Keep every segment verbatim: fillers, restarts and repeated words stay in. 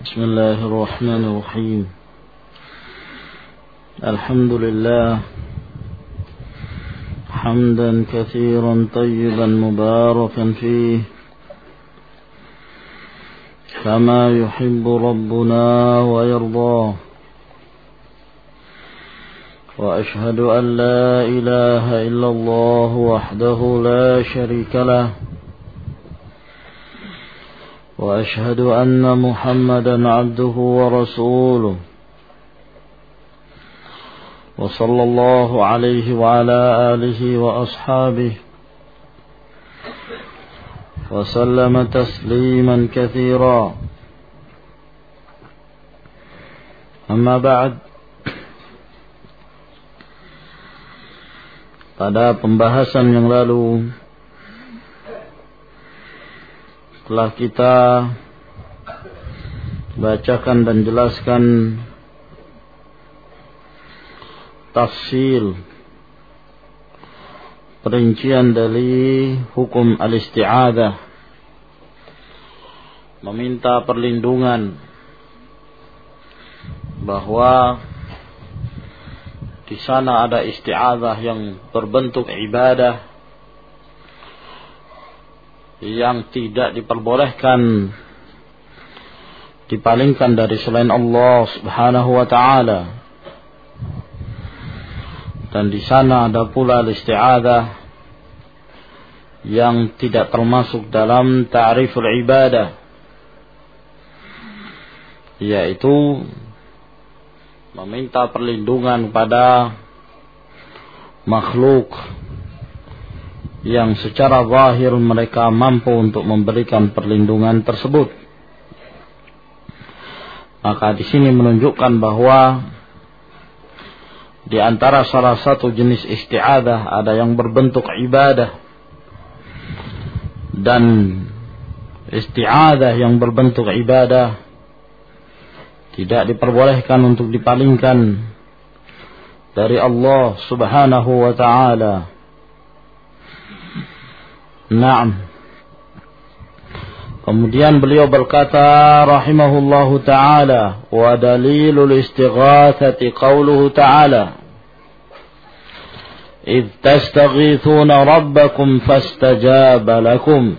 بسم الله الرحمن الرحيم. الحمد لله حمدا كثيرا طيبا مباركا فيه كما يحب ربنا ويرضاه. وأشهد أن لا إله إلا الله وحده لا شريك له، وأشهد أن محمدا عبده ورسوله، وصلى الله عليه وعلى آله وأصحابه وسلم تسليما كثيرا. أما بعد، pada pembahasan yang lalu telah kita bacakan dan jelaskan tafsil perincian dari hukum al-isti'adzah, meminta perlindungan, bahwa di sana ada isti'adzah yang berbentuk ibadah yang tidak diperbolehkan dipalingkan dari selain Allah Subhanahu wa taala. Dan di sana ada pula isti'adzah yang tidak termasuk dalam ta'riful ibadah, yaitu meminta perlindungan pada makhluk yang secara zahir mereka mampu untuk memberikan perlindungan tersebut. Maka di sini menunjukkan bahwa di antara salah satu jenis isti'adzah ada yang berbentuk ibadah, dan isti'adzah yang berbentuk ibadah tidak diperbolehkan untuk dipalingkan dari Allah Subhanahu wa taala. Naam. Kemudian beliau berkata rahimahullahu taala, wa dalilul istighatsati qauluhu taala, idh tastaghithuna rabbakum fastajaba lakum.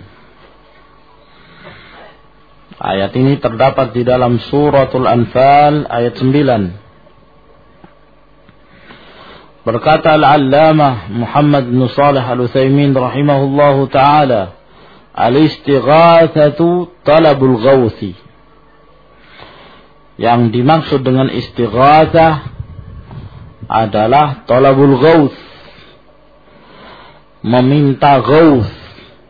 Ayat ini terdapat di dalam suratul Anfal ayat sembilan. Berkata Al-Allamah Muhammad bin Shalih Al-Utsaimin rahimahullahu taala, al-istighatsatu talabul ghauthi. Yang dimaksud dengan istighatsah adalah talabul ghauth, meminta ghauth.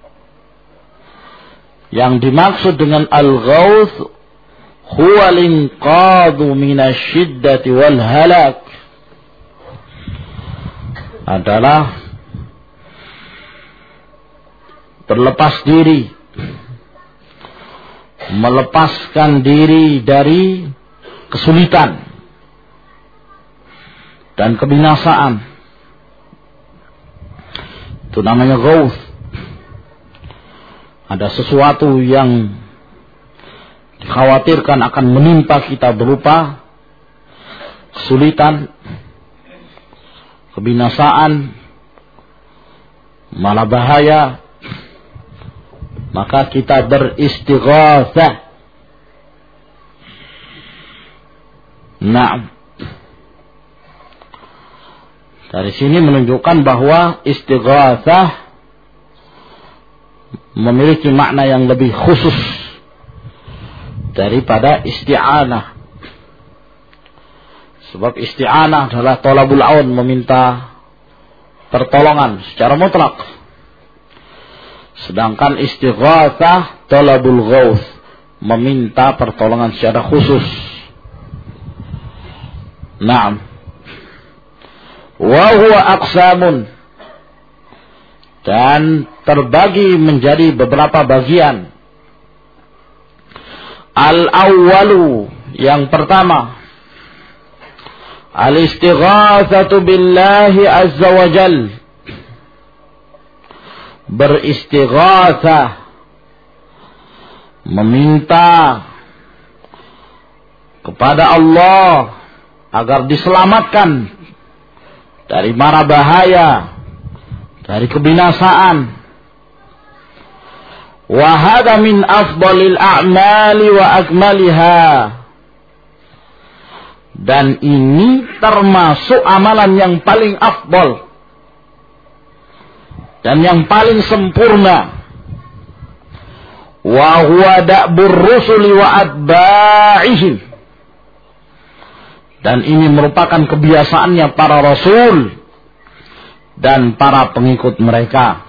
Yang dimaksud dengan al-ghauth huwa al-inqadhu minasyiddati wal halak, adalah berlepas diri, melepaskan diri dari kesulitan dan kebinasaan. Itu namanya ghauth. Ada sesuatu yang dikhawatirkan akan menimpa kita berupa kesulitan, kebinasaan, malah bahaya, maka kita beristighatsah. Nah, dari sini menunjukkan bahwa istighatsah memiliki makna yang lebih khusus daripada isti'anah. Sebab isti'anah adalah thalabul aun, meminta pertolongan secara mutlak. Sedangkan istighatsah thalabul ghauth, meminta pertolongan secara khusus. Naam. Wa huwa aqsamun, dan terbagi menjadi beberapa bagian. Al-awwalu, yang pertama, al-istighatsatu billahi azza wa jal, beristighatsah, meminta kepada Allah agar diselamatkan dari mara bahaya, dari kebinasaan. Wa hadha min afdalil a'mali wa akmaliha. Dan ini termasuk amalan yang paling afdal dan yang paling sempurna. Wa huwa da'bur rusuli wa atba'ihim. Dan ini merupakan kebiasaannya para rasul dan para pengikut mereka.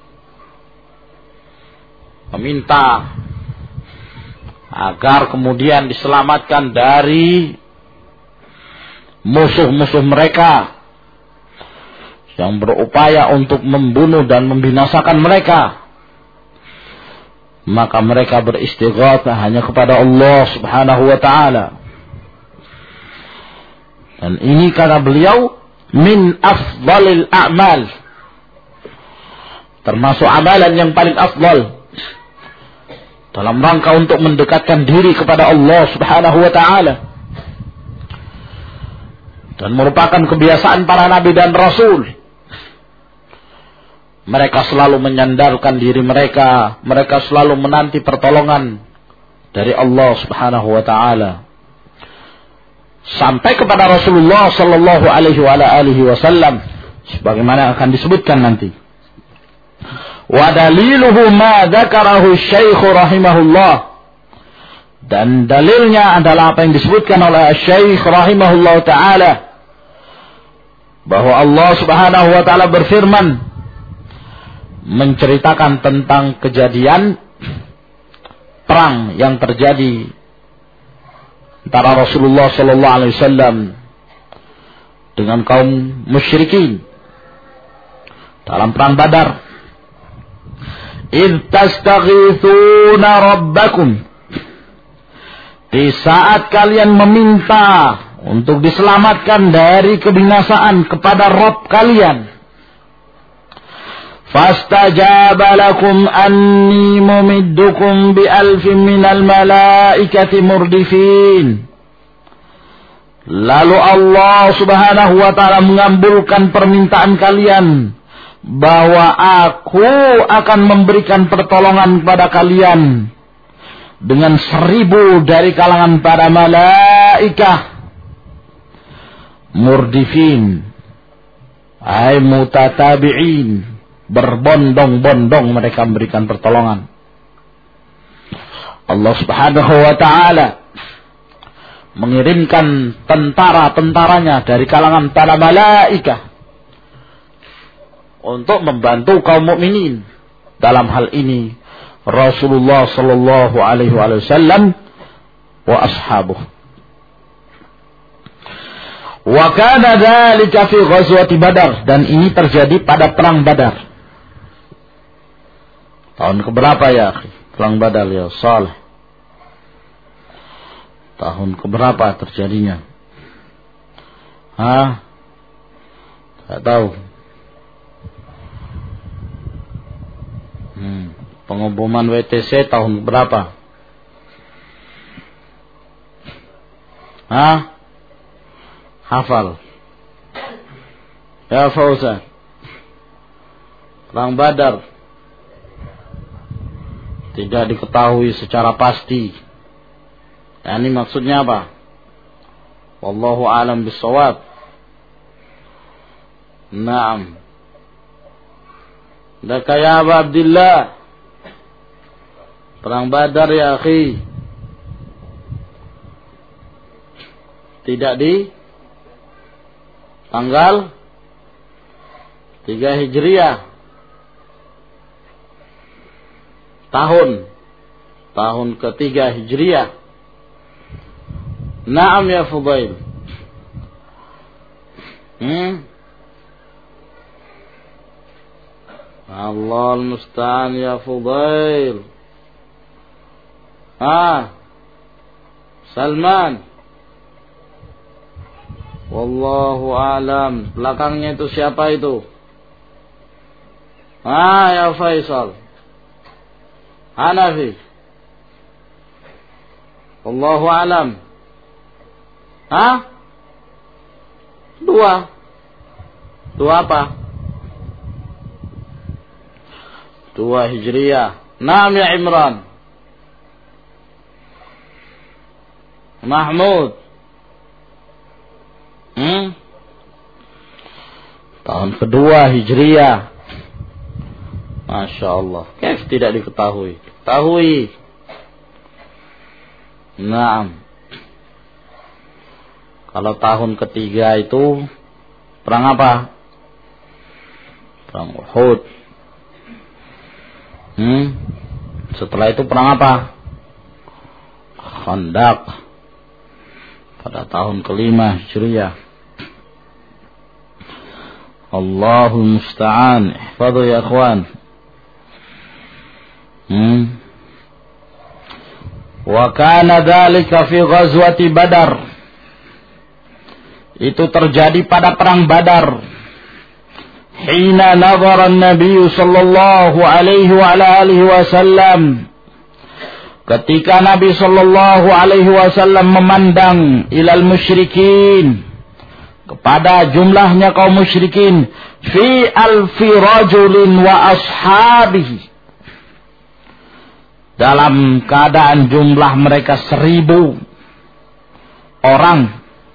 Meminta agar kemudian diselamatkan dari musuh-musuh mereka yang berupaya untuk membunuh dan membinasakan mereka. Maka mereka beristighatsah hanya kepada Allah Subhanahu wa ta'ala. Dan ini kata beliau min afdalil a'mal, termasuk amalan yang paling afdal dalam rangka untuk mendekatkan diri kepada Allah Subhanahu wa ta'ala. Dan merupakan kebiasaan para nabi dan rasul. Mereka selalu menyandarkan diri mereka, mereka selalu menanti pertolongan dari Allah Subhanahu wa ta'ala. Sampai kepada Rasulullah sallallahu alaihi wasallam sebagaimana akan disebutkan nanti. Wa daliluhu ma dzakarahu Syekh rahimahullah. Dan dalilnya adalah apa yang disebutkan oleh Syekh rahimahullah taala, bahwa Allah Subhanahu wa taala berfirman menceritakan tentang kejadian perang yang terjadi antara Rasulullah sallallahu alaihi wasallam dengan kaum musyrikin dalam perang Badar. Idh tastaghithuna rabbakum, di saat kalian meminta untuk diselamatkan dari kebinasaan kepada Rabb kalian. Fastajaba lakum anni mumiddukum bi alfin minal malaikati murdifin. Lalu Allah Subhanahu wa ta'ala mengabulkan permintaan kalian bahwa aku akan memberikan pertolongan kepada kalian dengan seribu dari kalangan para malaikah murdifin, ay mutatabi'in, berbondong-bondong mereka memberikan pertolongan. Allah Subhanahu wa ta'ala mengirimkan tentara-tentaranya dari kalangan para malaikah untuk membantu kaum mukminin. Dalam hal ini Rasulullah sallallahu alaihi wasallam wa ashabuh. Wa kana dzalika fi ghazwati Badar, dan ini terjadi pada perang Badar. Tahun keberapa ya akhi? Perang Badar ya Saleh. Tahun keberapa terjadinya? Hah? Tak tahu. Hmm. Pengumuman W T C tahun berapa? Hah? Hafal? Ya Fauzan. Perang Badar tidak diketahui secara pasti. Ini maksudnya apa? Wallahu a'lam bissawab. Naam. Laka ya Abu Abdillah. Perang Badar ya akhi. Tidak di tanggal tiga Hijriah. Tahun. Tahun ketiga Hijriah. Naam ya Fudail. Hmm. Allah al-musta'an ya Fudail. Ah, Salman. Wallahu a'lam. Belakangnya itu siapa itu? Ah, ya Faisal. Hanafi. Wallahu a'lam. Hah? Dua. Dua apa? Dua Hijriyah. Naam ya Imran. Mahmud. Hmm? Tahun kedua Hijriyah. Masya Allah. Kaif tidak diketahui? Ketahui. Naam. Kalau tahun ketiga itu perang apa? Perang Uhud. Hmm? Setelah itu perang apa? Khandaq. Pada tahun kelima Hijriyah. Allahul musta'an. Ihfadhu ya akhwan. Hmm? Wa kana dhalika fi ghazwati Badar. Itu terjadi pada perang Badar. Hina nazara an-nabiy sallallahu alaihi wa ala alihi wasallam. Ketika Nabi sallallahu alaihi wasallam memandang ilal musyrikin, kepada jumlahnya kaum musyrikin, fi alfi rajulin wa ashabihi, dalam keadaan jumlah mereka seribu orang,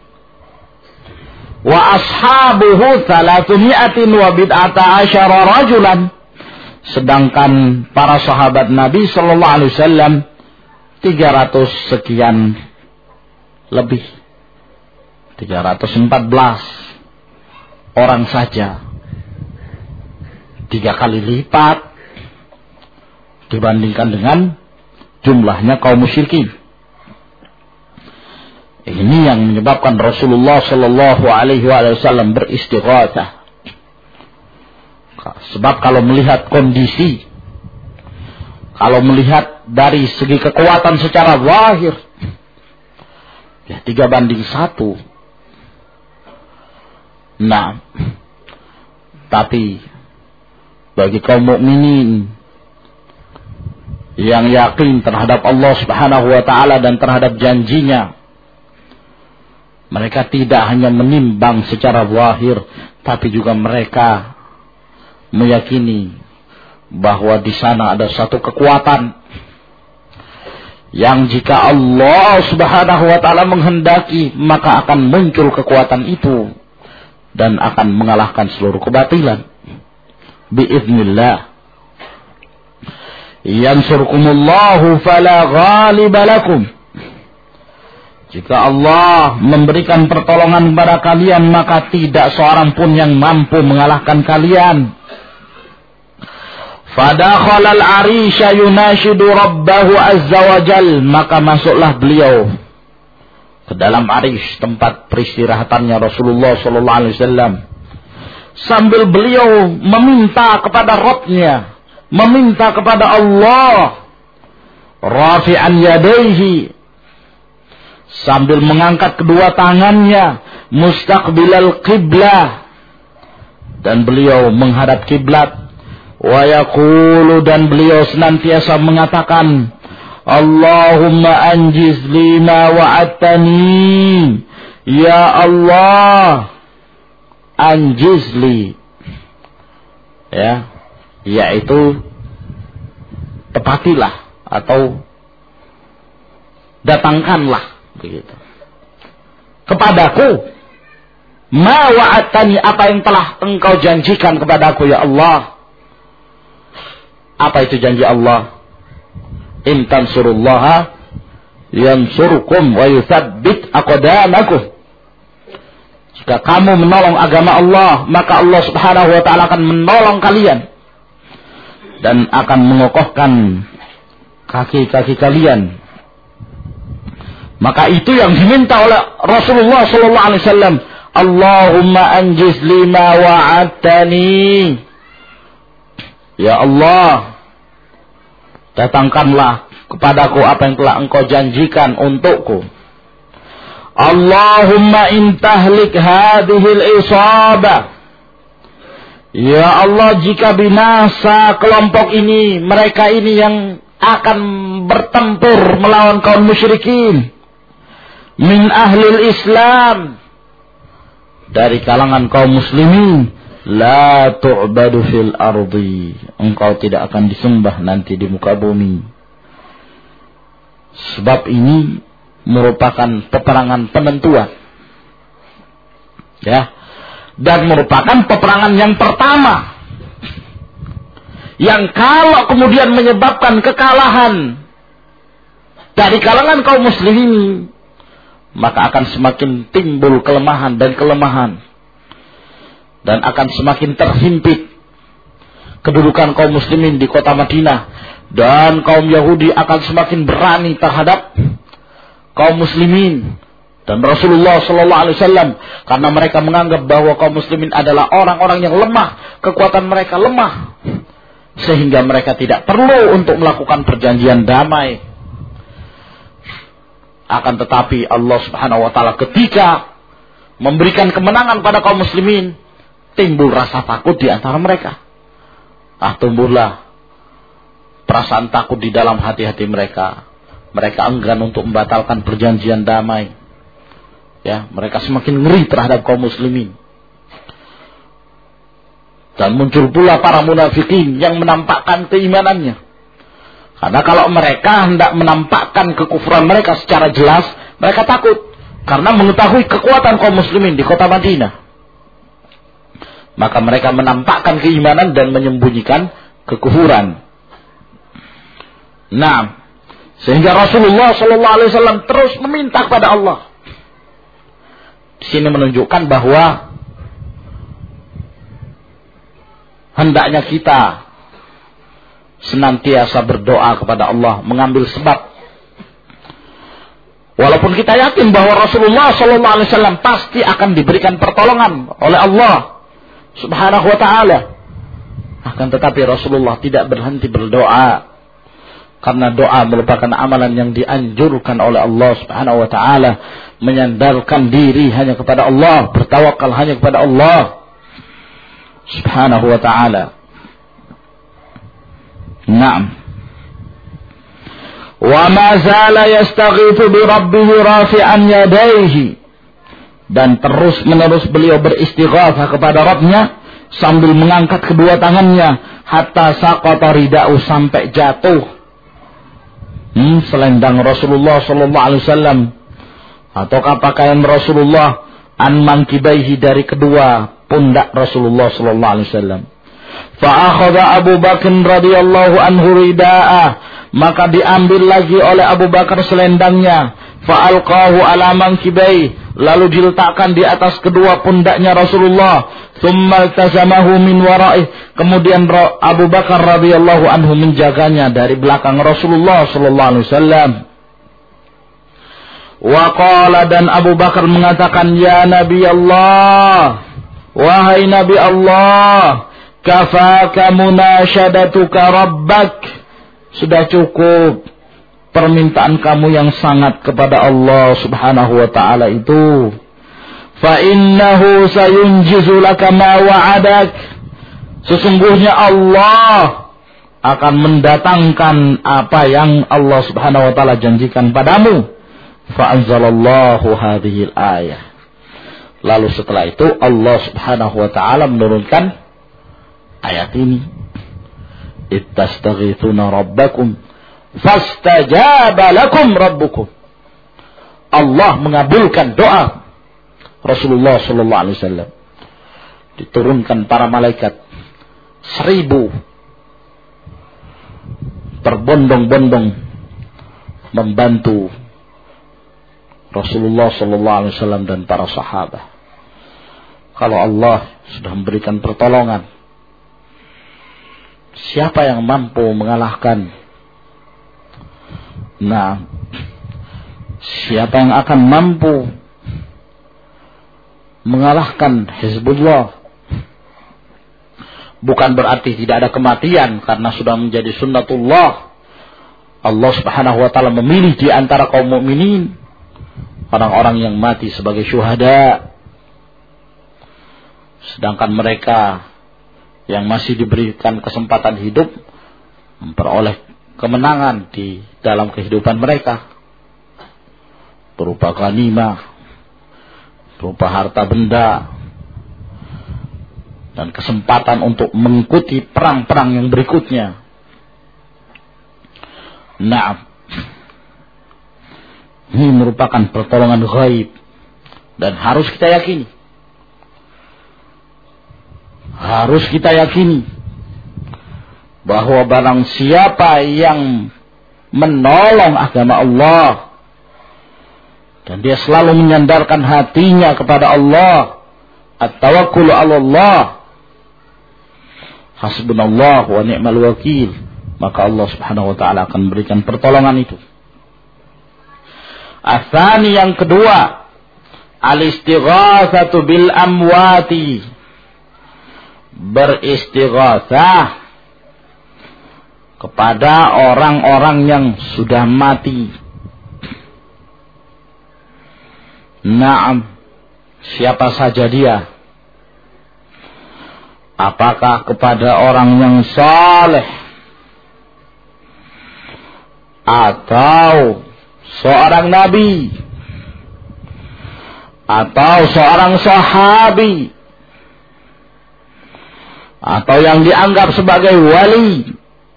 wa ashabuhu thalathmi'atin wa bid'ata asyara rajulan, sedangkan para sahabat Nabi sallallahu alaihi wasallam tiga ratus sekian lebih, tiga ratus empat belas orang saja, tiga kali lipat dibandingkan dengan jumlahnya kaum musyrikin. Ini yang menyebabkan Rasulullah Shallallahu Alaihi Wasallam beristighatsah. Sebab kalau melihat kondisi, kalau melihat dari segi kekuatan secara zahir, ya tiga banding satu. Nah, tapi bagi kaum mukminin yang yakin terhadap Allah Subhanahu Wa Taala dan terhadap janjinya, mereka tidak hanya menimbang secara zahir, tapi juga mereka meyakini bahwa di sana ada satu kekuatan yang jika Allah Subhanahu wa taala menghendaki, maka akan muncul kekuatan itu dan akan mengalahkan seluruh kebatilan. Biiznillah. Yansurkumullahu fala ghaliba lakum. Jika Allah memberikan pertolongan kepada kalian, maka tidak seorang pun yang mampu mengalahkan kalian. Fadakhalal arisha yunashidu rabbahu azza wa jal. Maka masuklah beliau ke dalam arish, tempat peristirahatannya Rasulullah sallallahu alaihi wasallam, sambil beliau meminta kepada Rabbnya, meminta kepada Allah, rafi'an yadaihi, sambil mengangkat kedua tangannya, mustaqbilal qiblah, dan beliau menghadap kiblat. Wa yaqulu, dan beliau senantiasa mengatakan, Allahumma anjiz lima wa'atani, ya Allah, anjizli, ya, yaitu tepatilah atau datangkanlah, begitu, kepadaku ma wa'atani, apa yang telah engkau janjikan kepadaku ya Allah. Apa itu janji Allah? In tansurullaha yansurkum wa yuthabbit aqdamakum. Jika kamu menolong agama Allah, maka Allah Subhanahu wa taala akan menolong kalian dan akan mengokohkan kaki-kaki kalian. Maka itu yang diminta oleh Rasulullah sallallahu alaihi wasallam. Allahumma anjiz lima wa'adtani. Ya Allah, datangkanlah kepadaku apa yang telah engkau janjikan untukku. Allahumma in tahlik hadhil isabah. Ya Allah, jika binasa kelompok ini, mereka ini yang akan bertempur melawan kaum musyrikin, min ahlil Islam, dari kalangan kaum muslimin, la tu'badu fil ardi, engkau tidak akan disembah nanti di muka bumi. Sebab ini merupakan peperangan penentuan, ya, dan merupakan peperangan yang pertama, yang kalau kemudian menyebabkan kekalahan dari kalangan kaum muslimin, maka akan semakin timbul kelemahan dan kelemahan, dan akan semakin terhimpit kedudukan kaum muslimin di kota Madinah, dan kaum Yahudi akan semakin berani terhadap kaum muslimin dan Rasulullah sallallahu alaihi wasallam, karena mereka menganggap bahwa kaum muslimin adalah orang-orang yang lemah, kekuatan mereka lemah, sehingga mereka tidak perlu untuk melakukan perjanjian damai. Akan tetapi Allah Subhanahu wa taala ketika memberikan kemenangan pada kaum muslimin, timbul rasa takut di antara mereka. Ah, tumbuhlah perasaan takut di dalam hati-hati mereka. Mereka enggan untuk membatalkan perjanjian damai. Ya, mereka semakin ngeri terhadap kaum muslimin. Dan muncul pula para munafikin yang menampakkan keimanannya. Karena kalau mereka hendak menampakkan kekufuran mereka secara jelas, mereka takut. Karena mengetahui kekuatan kaum muslimin di kota Madinah. Maka mereka menampakkan keimanan dan menyembunyikan kekufuran. Nah, sehingga Rasulullah sallallahu alaihi wasallam terus meminta kepada Allah. Di sini menunjukkan bahwa hendaknya kita senantiasa berdoa kepada Allah, mengambil sebab. Walaupun kita yakin bahwa Rasulullah sallallahu alaihi wasallam pasti akan diberikan pertolongan oleh Allah Subhanahu wa taala, akan tetapi Rasulullah tidak berhenti berdoa, karena doa merupakan amalan yang dianjurkan oleh Allah Subhanahu wa taala, menyandarkan diri hanya kepada Allah, bertawakal hanya kepada Allah Subhanahu wa taala. Naam. Wa ma zala yastaghithu bi rabbih rafi'an yadayhi, dan terus menerus beliau beristighatsah kepada Rabbnya sambil mengangkat kedua tangannya, hatta saqata rida'u, sampai jatuh hmm, selendang Rasulullah sallallahu alaihi wasallam ataukah pakaian Rasulullah an mankibaihi, dari kedua pundak Rasulullah sallallahu alaihi wasallam. Fa akhadha Abu Bakar radhiyallahu anhu rida'ah, maka diambil lagi oleh Abu Bakar selendangnya. Fa alqahu ala mankibaihi, lalu diletakkan di atas kedua pundaknya Rasulullah. Tsumma iltazamahu min wara'ih, kemudian Abu Bakar radhiyallahu anhu menjaganya dari belakang Rasulullah sallallahu alaihi wasallam. Wa qala, dan Abu Bakar mengatakan, ya Nabi Allah, wahai Nabi Allah, kafaka munasyadatuka rabbak, sudah cukup permintaan kamu yang sangat kepada Allah Subhanahu wa taala itu. Fa innahu sayunjizu laka ma wa'adak, sesungguhnya Allah akan mendatangkan apa yang Allah Subhanahu wa taala janjikan padamu. Fa anzalallahu hadhil ayah, lalu setelah itu Allah Subhanahu wa taala menurunkan ayat ini. Ittastaghithuna rabbakum fastajaba lakum rabbukum. Allah mengabulkan doa Rasulullah sallallahu alaihi wasallam. Diturunkan para malaikat seribu berbondong-bondong membantu Rasulullah sallallahu alaihi wasallam dan para sahabat. Kalau Allah sudah memberikan pertolongan, siapa yang mampu mengalahkan? Nah, siapa yang akan mampu mengalahkan Hizbullah? Bukan berarti tidak ada kematian, karena sudah menjadi sunnatullah. Allah Subhanahu wa taala memilih di antara kaum mukminin orang-orang yang mati sebagai syuhada, sedangkan mereka yang masih diberikan kesempatan hidup memperoleh kemenangan di dalam kehidupan mereka. berupa ghanimah, berupa harta benda, dan kesempatan untuk mengikuti perang-perang yang berikutnya. Nah, ini merupakan pertolongan ghaib dan harus kita yakini. Harus kita yakini bahwa barang siapa yang menolong agama Allah dan dia selalu menyandarkan hatinya kepada Allah, at-tawakkul 'ala Allah, hasbunallah wa ni'mal wakil, maka Allah Subhanahu wa taala akan memberikan pertolongan itu. Asani, yang kedua, al-istighatsatu bil amwati, beristighatsah kepada orang-orang yang sudah mati. Naam, siapa saja dia. Apakah kepada orang yang saleh atau seorang nabi atau seorang sahabi atau yang dianggap sebagai wali,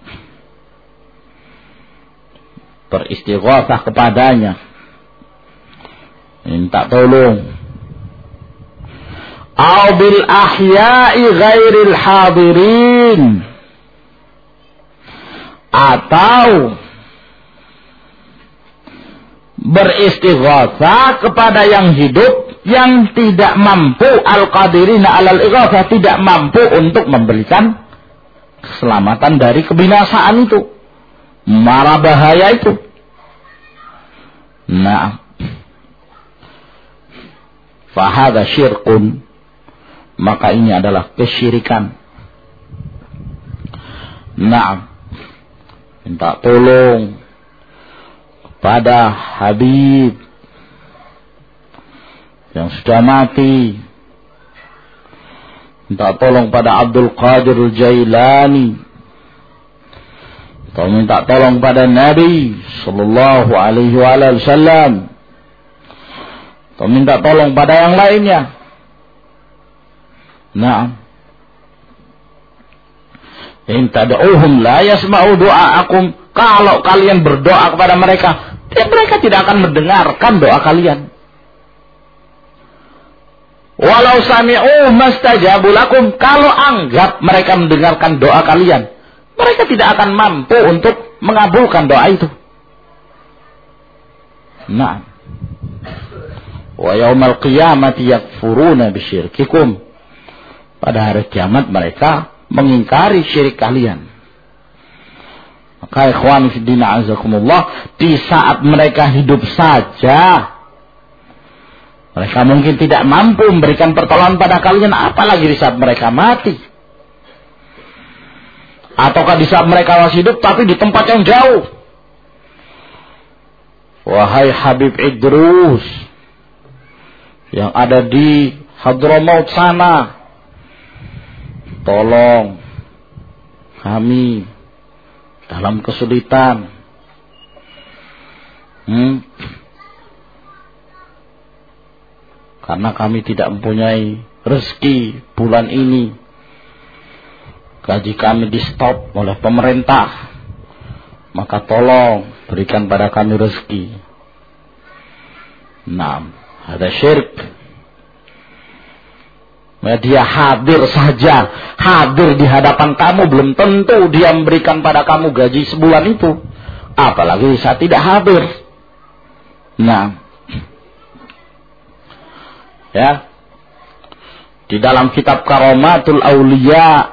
beristighatsah kepadanya, minta tolong. Au bil ahya'i ghairil hadirin, atau beristighatsah kepada yang hidup yang tidak mampu, al-qadirina alal ighatsah, tidak mampu untuk memberikan keselamatan dari kebinasaan itu, mara bahaya itu. Nah, fahadha syirkun, maka ini adalah kesyirikan. Nah, minta tolong pada Habib yang sudah mati, minta tolong pada Abdul Qadir Jailani, atau minta tolong pada Nabi sallallahu alaihi wasallam, atau minta tolong pada yang lainnya. Nah, in tad'uhum la yasma'u du'aakum, kalau kalian berdoa kepada mereka, mereka tidak akan mendengarkan doa kalian. Walau sami'u mastajabu lakum, kalau anggap mereka mendengarkan doa kalian, mereka tidak akan mampu untuk mengabulkan doa itu. Nah, wa yaumal qiyamati yakfuruna bisyirkikum, pada hari kiamat mereka mengingkari syirik kalian. Maka ikhwan fillah azakumullah, di saat mereka hidup saja mereka mungkin tidak mampu memberikan pertolongan pada kalian, apalagi di saat mereka mati. Ataukah di saat mereka masih hidup tapi di tempat yang jauh. Wahai Habib Idrus yang ada di Hadramaut sana, tolong kami dalam kesulitan. Hmm? Karena kami tidak mempunyai rezeki bulan ini. Gaji kami di stop oleh pemerintah. Maka tolong berikan pada kami rezeki. Nah, ada syirik. Dia hadir saja, hadir di hadapan kamu, belum tentu dia memberikan pada kamu gaji sebulan itu, apalagi saat tidak hadir. Nah, ya, di dalam kitab Karamatul Auliya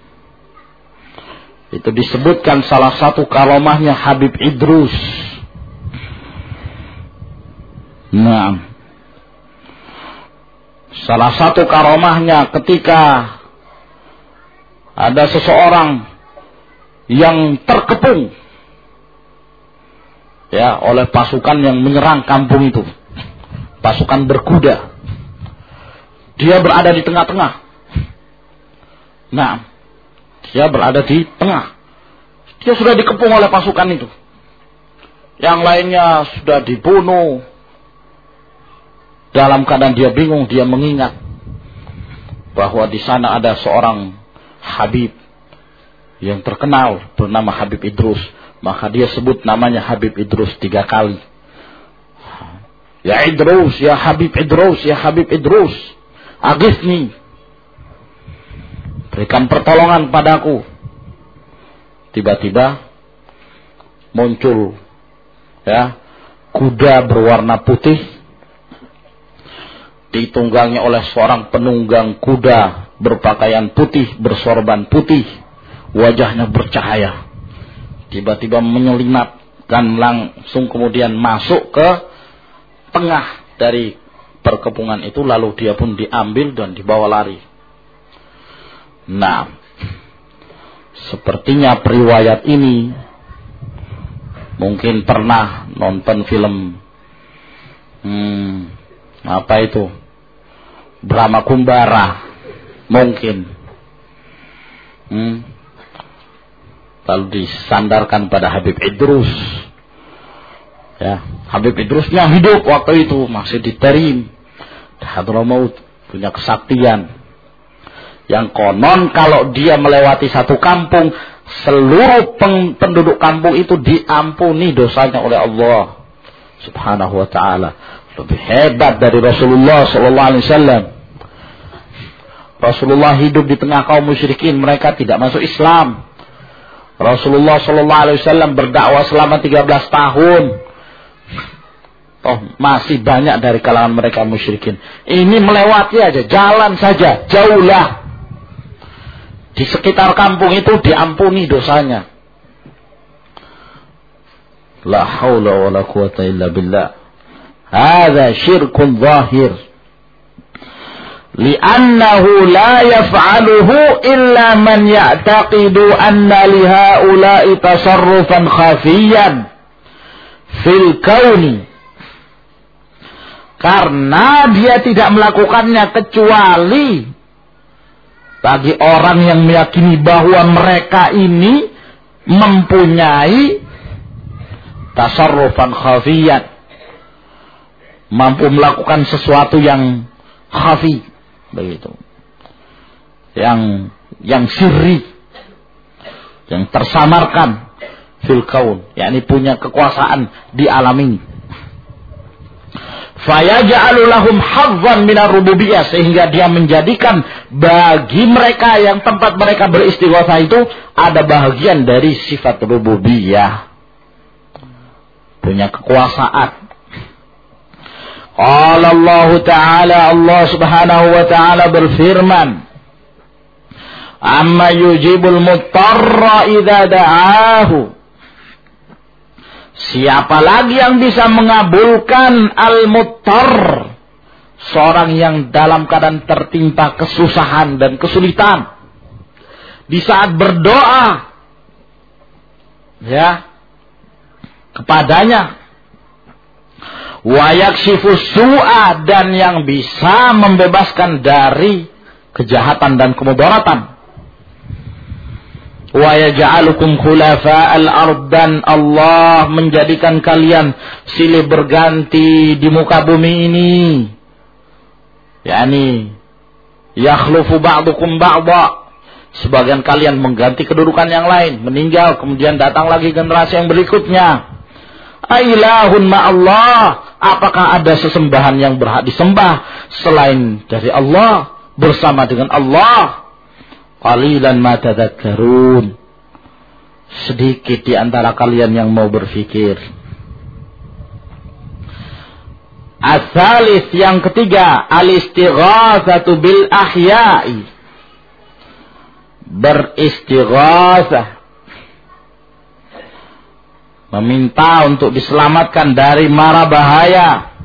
itu disebutkan salah satu karomahnya Habib Idrus. Nah, salah satu karomahnya ketika ada seseorang yang terkepung ya oleh pasukan yang menyerang kampung itu, pasukan berkuda. Dia berada di tengah-tengah. Nah, dia berada di tengah. Dia sudah dikepung oleh pasukan itu. Yang lainnya sudah dibunuh, dalam keadaan dia bingung, dia mengingat bahwa di sana ada seorang Habib yang terkenal bernama Habib Idrus. Maka dia sebut namanya Habib Idrus tiga kali. Ya Idrus, ya Habib Idrus, ya Habib Idrus, aghithni, berikan pertolongan padaku. Tiba-tiba muncul ya kuda berwarna putih, ditunggangi oleh seorang penunggang kuda berpakaian putih, bersorban putih, wajahnya bercahaya. Tiba-tiba menyelinap dan langsung kemudian masuk ke tengah dari perkepungan itu, lalu dia pun diambil dan dibawa lari. Nah, sepertinya periwayat ini mungkin pernah nonton film hmm, apa itu, Brahma Kumbara mungkin. Hmm. Lalu disandarkan pada Habib Idrus. Ya, Habib Idrus yang hidup waktu itu masih diterim di Hadramaut, punya kesaktian. Yang konon kalau dia melewati satu kampung, seluruh penduduk kampung itu diampuni dosanya oleh Allah Subhanahu wa taala. Lebih hebat dari Rasulullah sallallahu alaihi wasallam. Rasulullah hidup di tengah kaum musyrikin, mereka tidak masuk Islam. Rasulullah sallallahu alaihi wasallam berdakwah selama tiga belas tahun. Oh, masih banyak dari kalangan mereka musyrikin. Ini melewati aja, jalan saja, jauhlah. Di sekitar kampung itu diampuni dosanya. La haula wala quwata illa billah. Hadza syirkun zahir. Li'annahu la yaf'aluhu illa man ya'taqidu anna lihaula'i tasarrufan khafiyan fil kauni. Karena dia tidak melakukannya kecuali bagi orang yang meyakini bahwa mereka ini mempunyai tasarrufan khafiyan, mampu melakukan sesuatu yang khafi, begitu, yang yang sirri, yang tersamarkan fil kaun, yakni punya kekuasaan di alam ini. Fayaj'alu lahum hazzan minar rububiyyah, sehingga dia menjadikan bagi mereka yang tempat mereka beristighatsah itu ada bahagian dari sifat rububiyah, punya kekuasaan. Qala Allah Ta'ala, Allah Subhanahu wa Ta'ala berfirman, amma yujibul muttarra idza da'ahu. Siapa lagi yang bisa mengabulkan al-muttar, seorang yang dalam keadaan tertimpa kesusahan dan kesulitan, di saat berdoa ya kepadanya, wa yakshifu su'a, dan yang bisa membebaskan dari kejahatan dan kemudaratan. Wa yaj'alukum khulafa'al ard, dan Allah menjadikan kalian silih berganti di muka bumi ini. Yani yakhlufu ba'dukum ba'dha, sebagian kalian mengganti kedudukan yang lain, meninggal, kemudian datang lagi generasi yang berikutnya. Ailahun ma'allah, apakah ada sesembahan yang berhak disembah selain dari Allah, bersama dengan Allah? Qalilan ma tadhakkarun, sedikit di antara kalian yang mau berfikir. As-salis, yang ketiga, al-istighatsatu bil ahya'i, beristighatsah, meminta untuk diselamatkan dari mara bahaya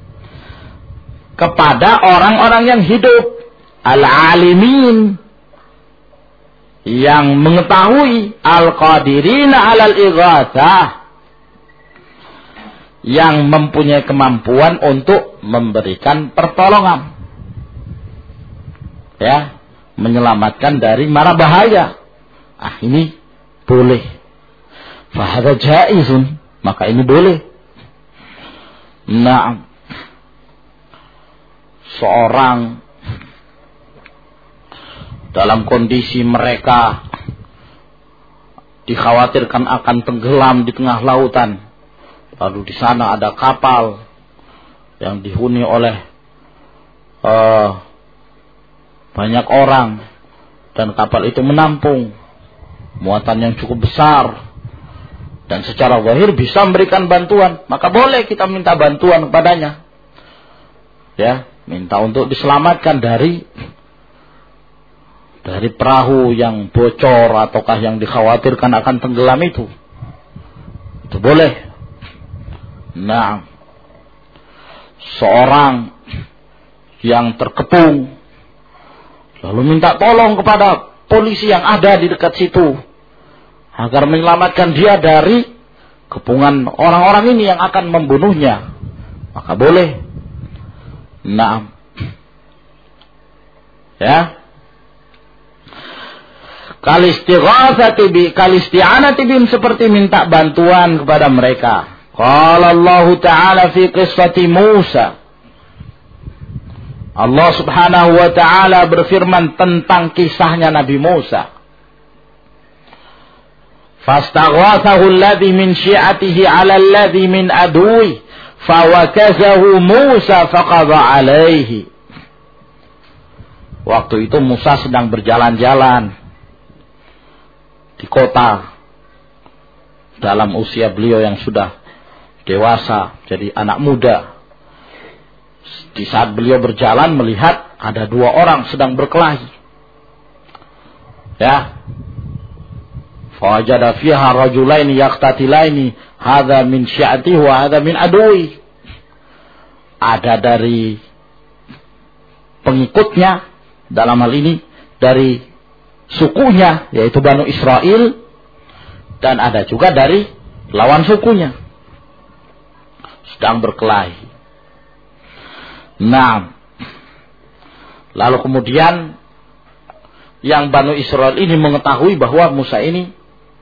kepada orang-orang yang hidup, al-alimin, yang mengetahui, al-qadirina alal ighatsah, yang mempunyai kemampuan untuk memberikan pertolongan, ya, menyelamatkan dari mara bahaya. Ah, ini boleh. Fahadha jaizun, maka ini boleh. Nah, seorang dalam kondisi mereka dikhawatirkan akan tenggelam di tengah lautan, lalu di sana ada kapal yang dihuni oleh uh, banyak orang, dan kapal itu menampung muatan yang cukup besar, dan secara zahir bisa memberikan bantuan, maka boleh kita minta bantuan kepadanya, ya, minta untuk diselamatkan dari dari perahu yang bocor ataukah yang dikhawatirkan akan tenggelam itu. Itu boleh. Nah, seorang yang terkepung lalu minta tolong kepada polisi yang ada di dekat situ agar menyelamatkan dia dari kepungan orang-orang ini yang akan membunuhnya, maka boleh. Nah, ya, Kalistighatsati bi kalisti'anati bihim, seperti minta bantuan kepada mereka. Qala Allah Ta'ala fi qissati Musa. Allah Subhanahu wa Ta'ala berfirman tentang kisahnya Nabi Musa. Fastaghathahu alladhi min syi'atihi 'ala alladhi min aduwi fawakazahu Musa faqadha 'alaihi. Waktu itu Musa sedang berjalan-jalan di kota dalam usia beliau yang sudah dewasa, jadi anak muda. Di saat beliau berjalan melihat ada dua orang sedang berkelahi, ya, fawajada fiha rajulaini yaqtatilaini hadza min syi'atihi wa hadza min aduwi. Ada dari pengikutnya, dalam hal ini dari sukunya, yaitu Banu Israel, dan ada juga dari lawan sukunya, sedang berkelahi. Nah, lalu kemudian yang Banu Israel ini mengetahui bahwa Musa ini,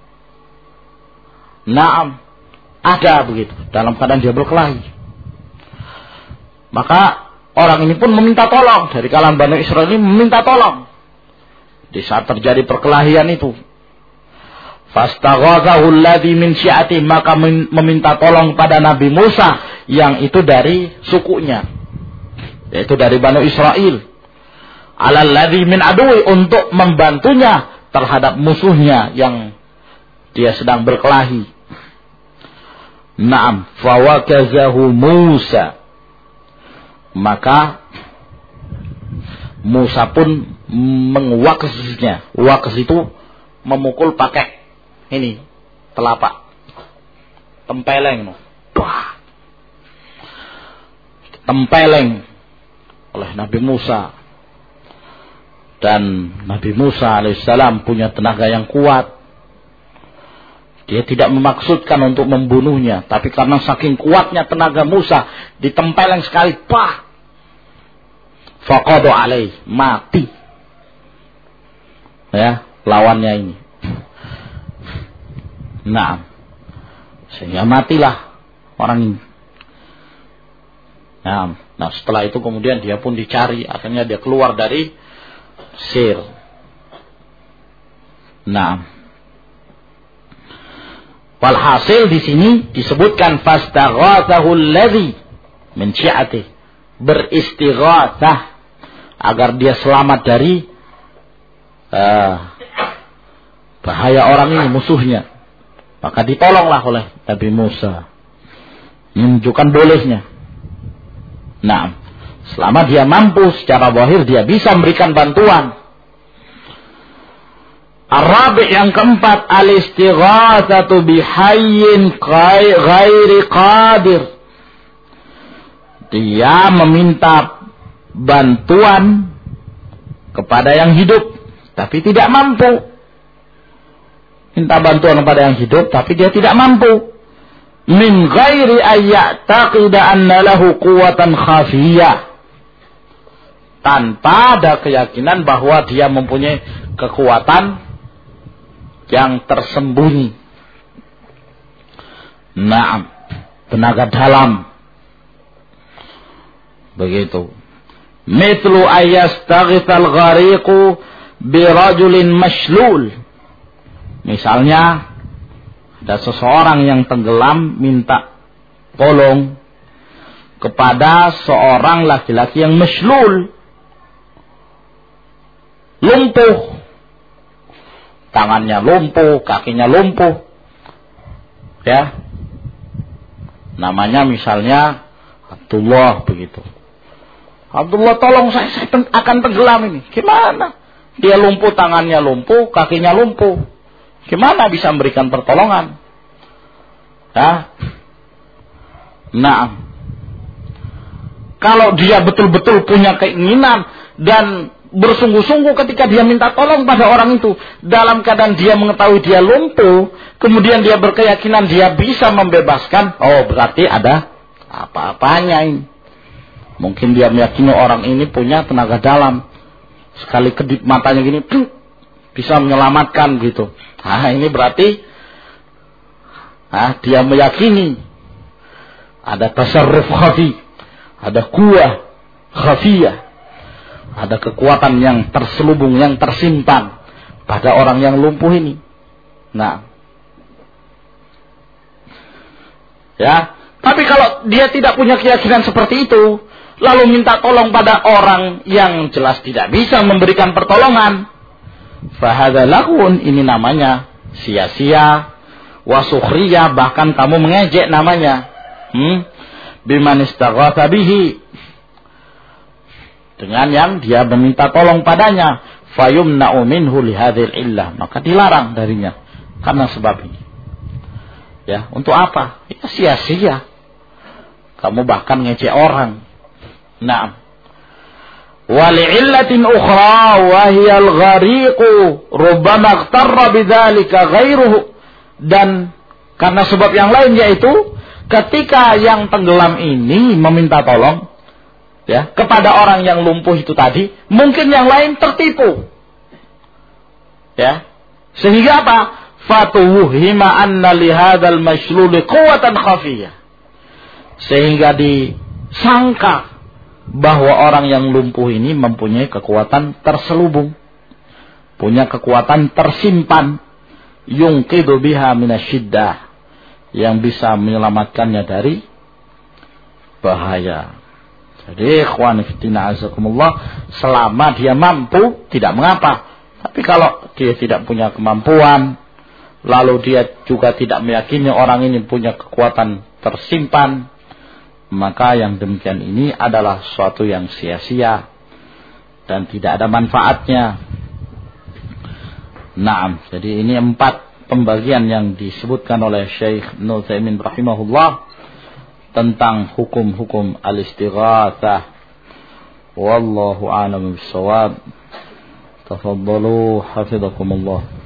naam, ada begitu dalam keadaan dia berkelahi. Maka orang ini pun meminta tolong, dari kalangan Banu Israel ini meminta tolong di saat terjadi perkelahian itu. Fastaghathahu alladhi min syi'atihi, maka meminta tolong pada Nabi Musa yang itu dari sukunya, yaitu dari Banu Israel, 'ala alladhi min aduwi, untuk membantunya terhadap musuhnya yang dia sedang berkelahi. Naam, fawakazahu Musa, maka Musa pun mengwakznya. Wakz itu memukul pakai ini telapak, tempeleng, bah, tempeleng oleh Nabi Musa. Dan Nabi Musa alaihissalam punya tenaga yang kuat. Dia tidak memaksudkan untuk membunuhnya, tapi karena saking kuatnya tenaga Musa, ditempeleng sekali, bah, faqadu alaih, mati, ya, lawannya ini. Nah, sehingga matilah orang ini. Nah, nah setelah itu kemudian dia pun dicari, akhirnya dia keluar dari Sir. Nah, walhasil di sini disebutkan fastaghathahu alladhi min syi'atihi, beristighatsah agar dia selamat dari uh, bahaya orang ini, musuhnya. Maka ditolonglah oleh Nabi Musa. Menunjukkan bolehnya. Nah, selama dia mampu secara zahir, dia bisa memberikan bantuan. Ar-rabi' yang keempat, al-istighatsatu bihayyin ghairi qadir. Dia meminta bantuan kepada yang hidup tapi tidak mampu. Minta bantuan kepada yang hidup tapi dia tidak mampu. Min ghairi ayyataqida anna lahu quwwatan khafiyah. Tanpa ada keyakinan bahwa dia mempunyai kekuatan yang tersembunyi. Naam, tenaga dalam. Begitu. Mithlu ayastaghithal ghariqu birajulin mashlul. Misalnya ada seseorang yang tenggelam minta tolong kepada seorang laki-laki yang mashlul, lumpuh, tangannya lumpuh, kakinya lumpuh, ya, namanya misalnya Abdullah begitu. Abdullah, tolong saya, saya akan tenggelam ini. Gimana? Dia lumpuh, tangannya lumpuh, kakinya lumpuh. Gimana bisa memberikan pertolongan? Ya. Nah, kalau dia betul-betul punya keinginan dan bersungguh-sungguh ketika dia minta tolong pada orang itu, dalam keadaan dia mengetahui dia lumpuh, kemudian dia berkeyakinan dia bisa membebaskan, oh berarti ada apa-apanya ini. Mungkin dia meyakini orang ini punya tenaga dalam. Sekali kedip matanya gini, bisa menyelamatkan gitu. Nah, ini berarti nah, dia meyakini ada tasarruf khafi, ada kuwah khafiyah, ada kekuatan yang terselubung, yang tersimpan pada orang yang lumpuh ini. Nah, ya, tapi kalau dia tidak punya keyakinan seperti itu, lalu minta tolong pada orang yang jelas tidak bisa memberikan pertolongan, fahadza laghun, ini namanya sia-sia, wa sukhriyah, bahkan kamu mengejek namanya. Hmm? Biman istaghatha bihi, dengan yang dia meminta tolong padanya, fayumna'u minhu lihadzil illah, maka dilarang darinya karena sebab ini. Ya, untuk apa? Ya, sia-sia. Kamu bahkan ngejek orang. Naam. Wa li'illatin ukhra wa hiya al-ghariqu rubbama ightarra bidzalika ghairuhu, dan karena sebab yang lain, yaitu ketika yang tenggelam ini meminta tolong ya kepada orang yang lumpuh itu tadi, mungkin yang lain tertipu. Ya. Sehingga apa? Fatuwhima anna li hadzal mashlul quwwatan khafiyah. Sehingga disangka bahwa orang yang lumpuh ini mempunyai kekuatan terselubung, punya kekuatan tersimpan, yungqidu biha minasyiddah, yang bisa menyelamatkannya dari bahaya. Jadi ikhwan fillah azakumullah, selama dia mampu tidak mengapa. Tapi kalau dia tidak punya kemampuan, lalu dia juga tidak meyakini orang ini punya kekuatan tersimpan, maka yang demikian ini adalah suatu yang sia-sia dan tidak ada manfaatnya. Naam, jadi ini empat pembagian yang disebutkan oleh Syekh Ibnu Utsaimin rahimahullah tentang hukum-hukum al-istighatsah. Wallahu a'lam bis-shawab. Tafaddalu hafizakumullah.